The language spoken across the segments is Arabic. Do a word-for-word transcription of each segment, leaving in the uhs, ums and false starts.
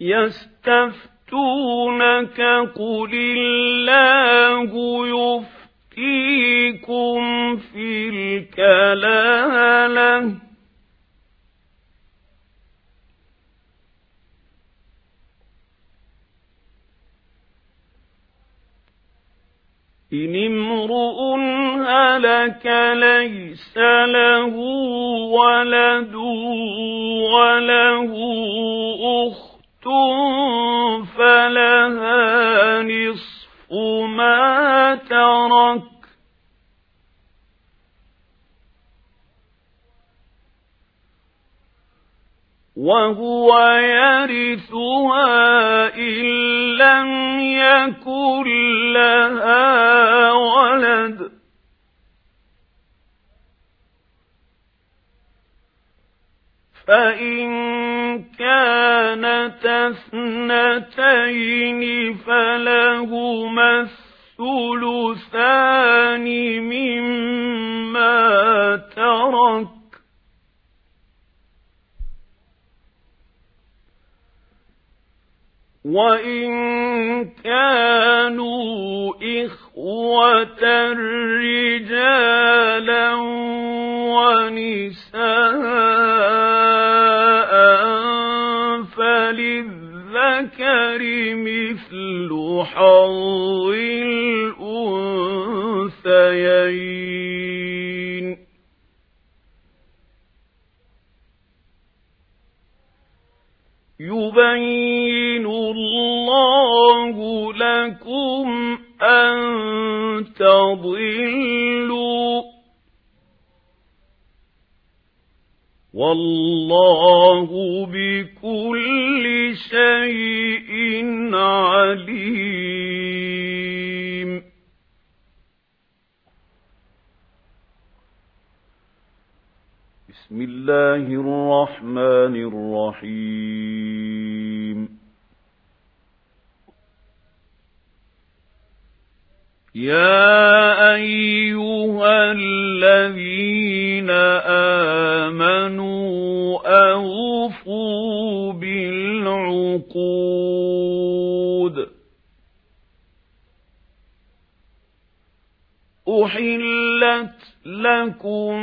يستفتونك قل الله يفتيكم في الكلالة إن امرؤ هلك ليس له ولد وله أخت فلها نصف ما ترك وهو يرثها إن لم يكن لها ولد فإن كانت اثنتين فلهما الثلثان مما ترك وإن كانوا إخوة رجالا ونساء فللذكر مثل حظ الأنثيين يبين الله لكم أن تضلوا والله بكل شيء عليم. بسم الله الرحمن الرحيم. يا أيها الذين آمنوا أوفوا بالعقود أحلت لكم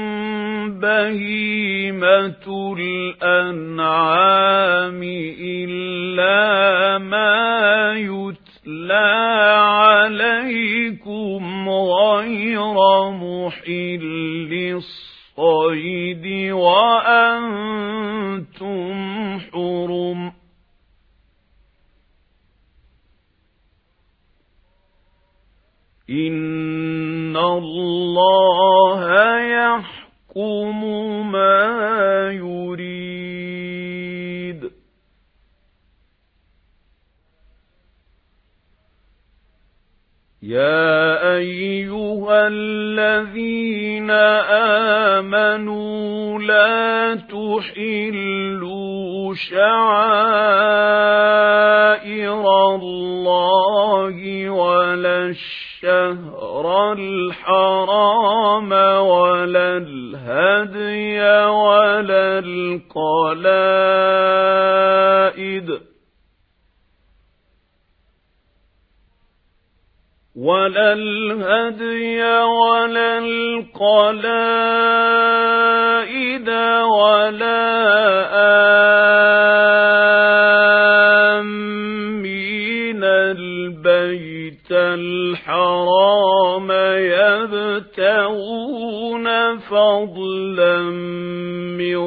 بهيمة الأنعام إلا ما يتلى عليكم غير محل الصيد وأنتم حرم إن الله يحكم ما يريد. يا أيها الذين آمنوا لا تحلوا شعائر الله ولا الشهر الحرام ولا الهدي ولا القلائد ولا الهدي ولا القلائد ولا آمين البيت الحرام يبتغون فضلا من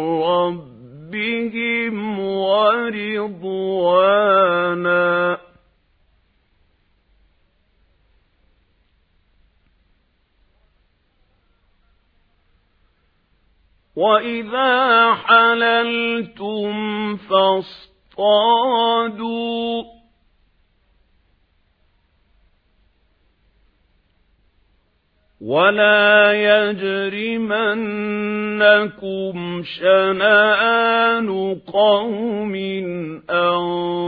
ربهم ورضوانا وإذا حللتم فاصطادوا ولا يجرمنكم شنآن قوم أن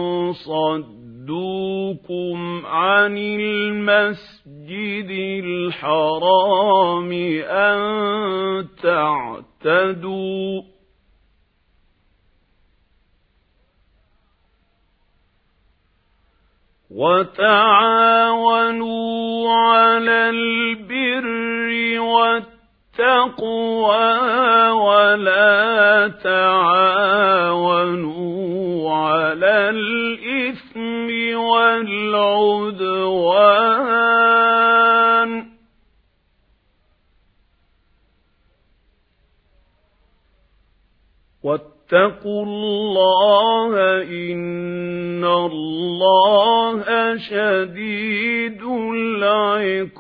صدوكم عن المسجد الحرام أن تعتدوا وتعاونوا على البر والتقوى ولا تعاونوا على الإثم والعدوان واتقوا الله إن الله شديد العقاب.